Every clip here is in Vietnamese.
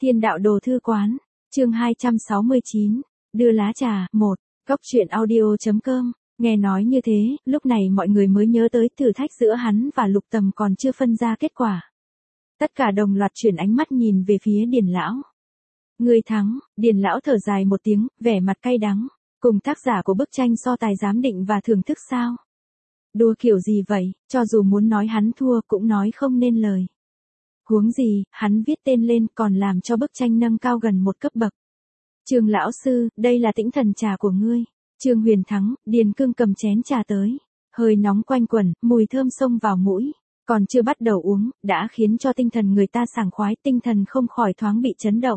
Thiên đạo đồ thư quán, chương 269, đưa lá trà, 1, Cốc truyện audio.com, nghe nói như thế, lúc này mọi người mới nhớ tới thử thách giữa hắn và Lục Tầm còn chưa phân ra kết quả. Tất cả đồng loạt chuyển ánh mắt nhìn về phía Điền lão. Người thắng, Điền lão thở dài một tiếng, vẻ mặt cay đắng, cùng tác giả của bức tranh so tài giám định và thưởng thức sao? Đùa kiểu gì vậy, cho dù muốn nói hắn thua cũng nói không nên lời. Huống gì, hắn viết tên lên còn làm cho bức tranh nâng cao gần một cấp bậc. Trương lão sư, đây là tĩnh thần trà của ngươi. Trương Huyền thắng, Điền Cương cầm chén trà tới. Hơi nóng quanh quẩn, mùi thơm xông vào mũi. Còn chưa bắt đầu uống, đã khiến cho tinh thần người ta sảng khoái, tinh thần không khỏi thoáng bị chấn động.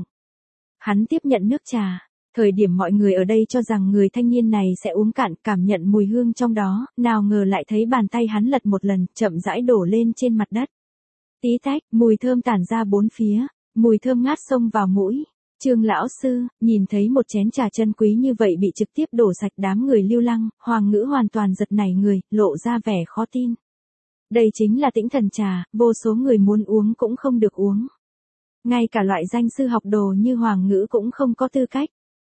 Hắn tiếp nhận nước trà. Thời điểm mọi người ở đây cho rằng người thanh niên này sẽ uống cạn, cảm nhận mùi hương trong đó, nào ngờ lại thấy bàn tay hắn lật một lần, chậm rãi đổ lên trên mặt đất. Tí tách, mùi thơm tản ra bốn phía, mùi thơm ngát xông vào mũi. Trương lão sư, nhìn thấy một chén trà chân quý như vậy bị trực tiếp đổ sạch, đám người Lưu Lăng, Hoàng Ngữ hoàn toàn giật nảy người, lộ ra vẻ khó tin. Đây chính là tĩnh thần trà, vô số người muốn uống cũng không được uống. Ngay cả loại danh sư học đồ như Hoàng Ngữ cũng không có tư cách.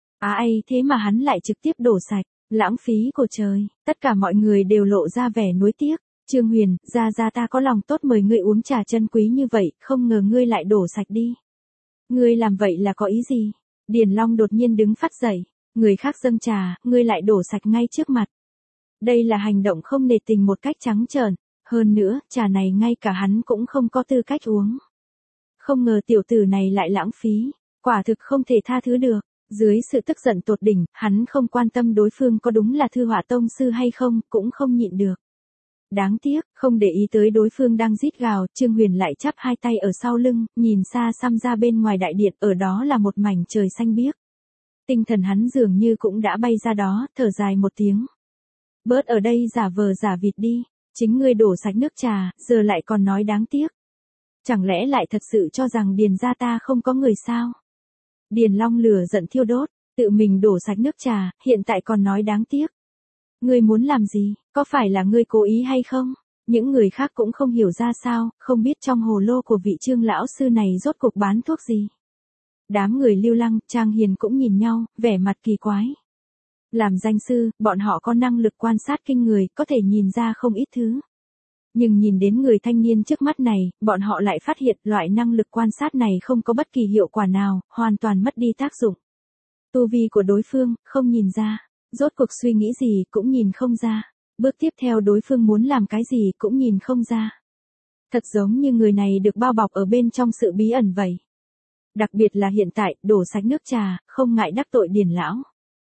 Thế mà hắn lại trực tiếp đổ sạch, lãng phí của trời, tất cả mọi người đều lộ ra vẻ nuối tiếc. Trương Huyền, ra ta có lòng tốt mời ngươi uống trà chân quý như vậy, không ngờ ngươi lại đổ sạch đi. Ngươi làm vậy là có ý gì? Điền Long đột nhiên đứng phát dậy, người khác dâng trà, ngươi lại đổ sạch ngay trước mặt. Đây là hành động không nể tình một cách trắng trợn, hơn nữa, trà này ngay cả hắn cũng không có tư cách uống. Không ngờ tiểu tử này lại lãng phí, quả thực không thể tha thứ được. Dưới sự tức giận tột đỉnh, hắn không quan tâm đối phương có đúng là Thư Họa tông sư hay không, cũng không nhịn được. Đáng tiếc, không để ý tới đối phương đang rít gào, Trương Huyền lại chắp hai tay ở sau lưng, nhìn xa xăm ra bên ngoài đại điện, ở đó là một mảnh trời xanh biếc. Tinh thần hắn dường như cũng đã bay ra đó, thở dài một tiếng. Bớt ở đây giả vờ giả vịt đi, chính ngươi đổ sạch nước trà, giờ lại còn nói đáng tiếc. Chẳng lẽ lại thật sự cho rằng Điền gia ta không có người sao? Điền Long lửa giận thiêu đốt, tự mình đổ sạch nước trà, hiện tại còn nói đáng tiếc. Ngươi muốn làm gì, có phải là ngươi cố ý hay không? Những người khác cũng không hiểu ra sao, không biết trong hồ lô của vị Trương lão sư này rốt cuộc bán thuốc gì. Đám người Lưu Lăng, Trang Hiền cũng nhìn nhau, vẻ mặt kỳ quái. Làm danh sư, bọn họ có năng lực quan sát kinh người, có thể nhìn ra không ít thứ. Nhưng nhìn đến người thanh niên trước mắt này, bọn họ lại phát hiện loại năng lực quan sát này không có bất kỳ hiệu quả nào, hoàn toàn mất đi tác dụng. Tu vi của đối phương, không nhìn ra. Rốt cuộc suy nghĩ gì cũng nhìn không ra. Bước tiếp theo đối phương muốn làm cái gì cũng nhìn không ra. Thật giống như người này được bao bọc ở bên trong sự bí ẩn vậy. Đặc biệt là hiện tại, đổ sạch nước trà, không ngại đắc tội Điền lão.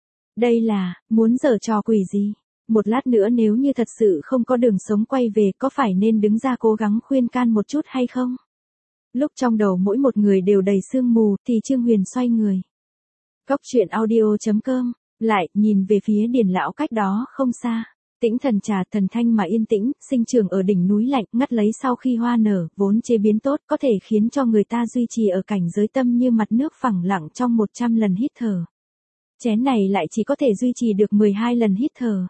Đây là, muốn giở trò quỷ gì? Một lát nữa nếu như thật sự không có đường sống quay về, có phải nên đứng ra cố gắng khuyên can một chút hay không? Lúc trong đầu mỗi một người đều đầy sương mù, thì Trương Huyền xoay người. Cốc truyện audio.com, lại, nhìn về phía Điền lão cách đó không xa. Tĩnh thần trà thần thanh mà yên tĩnh, sinh trưởng ở đỉnh núi lạnh, ngắt lấy sau khi hoa nở, vốn chế biến tốt, có thể khiến cho người ta duy trì ở cảnh giới tâm như mặt nước phẳng lặng trong 100 lần hít thở. Chén này lại chỉ có thể duy trì được 12 lần hít thở.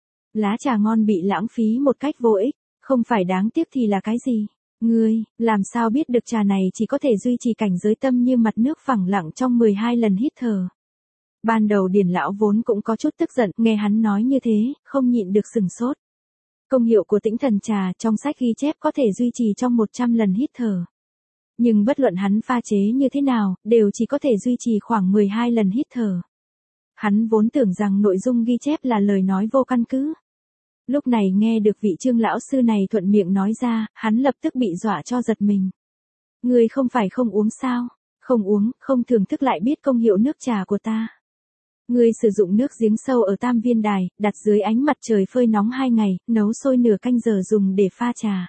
Lá trà ngon bị lãng phí một cách vô ích, không phải đáng tiếc thì là cái gì? Ngươi, làm sao biết được trà này chỉ có thể duy trì cảnh giới tâm như mặt nước phẳng lặng trong 12 lần hít thở. Ban đầu Điền lão vốn cũng có chút tức giận, nghe hắn nói như thế, không nhịn được sừng sốt. Công hiệu của tĩnh thần trà trong sách ghi chép có thể duy trì trong 100 lần hít thở. Nhưng bất luận hắn pha chế như thế nào, đều chỉ có thể duy trì khoảng 12 lần hít thở. Hắn vốn tưởng rằng nội dung ghi chép là lời nói vô căn cứ. Lúc này nghe được vị Trương lão sư này thuận miệng nói ra, hắn lập tức bị dọa cho giật mình. Ngươi không phải không uống sao? Không uống, không thưởng thức lại biết công hiệu nước trà của ta. Ngươi sử dụng nước giếng sâu ở Tam Viên Đài, đặt dưới ánh mặt trời phơi nóng 2 ngày, nấu sôi nửa canh giờ dùng để pha trà.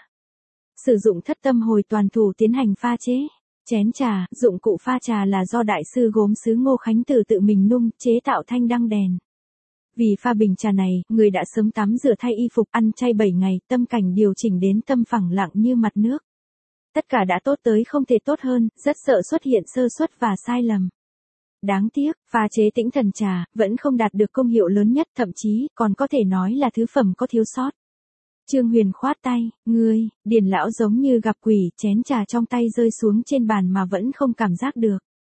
Sử dụng thất tâm hồi toàn thủ tiến hành pha chế. Chén trà, dụng cụ pha trà là do đại sư gốm sứ Ngô Khánh Từ tự mình nung, chế tạo thanh đăng đèn. Vì pha bình trà này, người đã sớm tắm rửa thay y phục, ăn chay 7 ngày, tâm cảnh điều chỉnh đến tâm phẳng lặng như mặt nước. Tất cả đã tốt tới không thể tốt hơn, rất sợ xuất hiện sơ suất và sai lầm. Đáng tiếc, pha chế tĩnh thần trà, vẫn không đạt được công hiệu lớn nhất, thậm chí, còn có thể nói là thứ phẩm có thiếu sót. Trương Huyền khoát tay, ngươi, Điền lão giống như gặp quỷ, chén trà trong tay rơi xuống trên bàn mà vẫn không cảm giác được.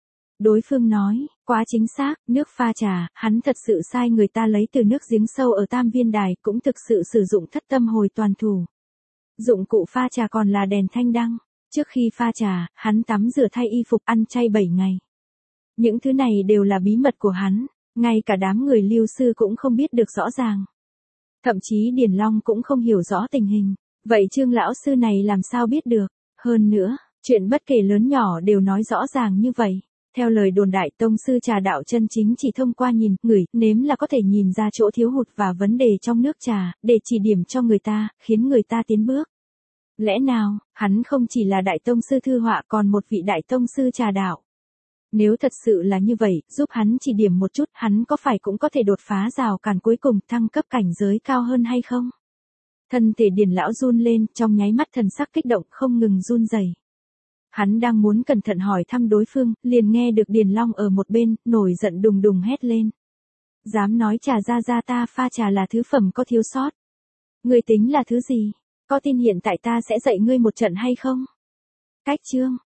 Đối phương nói, quá chính xác, nước pha trà, hắn thật sự sai người ta lấy từ nước giếng sâu ở Tam Viên Đài, cũng thực sự sử dụng thất tâm hồi toàn thủ. Dụng cụ pha trà còn là đèn thanh đăng. Trước khi pha trà, hắn tắm rửa thay y phục ăn chay 7 ngày. Những thứ này đều là bí mật của hắn, ngay cả đám người Lưu sư cũng không biết được rõ ràng. Thậm chí Điền Long cũng không hiểu rõ tình hình. Vậy Trương lão sư này làm sao biết được? Hơn nữa, chuyện bất kể lớn nhỏ đều nói rõ ràng như vậy. Theo lời đồn đại, tông sư trà đạo chân chính chỉ thông qua nhìn, ngửi, nếm là có thể nhìn ra chỗ thiếu hụt và vấn đề trong nước trà, để chỉ điểm cho người ta, khiến người ta tiến bước. Lẽ nào, hắn không chỉ là đại tông sư thư họa còn một vị đại tông sư trà đạo? Nếu thật sự là như vậy, giúp hắn chỉ điểm một chút, hắn có phải cũng có thể đột phá rào cản cuối cùng, thăng cấp cảnh giới cao hơn hay không? Thân thể Điền lão run lên, trong nháy mắt thần sắc kích động không ngừng run rẩy. Hắn đang muốn cẩn thận hỏi thăm đối phương, liền nghe được Điền Long ở một bên, nổi giận đùng đùng hét lên. Dám nói trà ra ta pha trà là thứ phẩm có thiếu sót. Ngươi tính là thứ gì? Có tin hiện tại ta sẽ dạy ngươi một trận hay không? Cách chương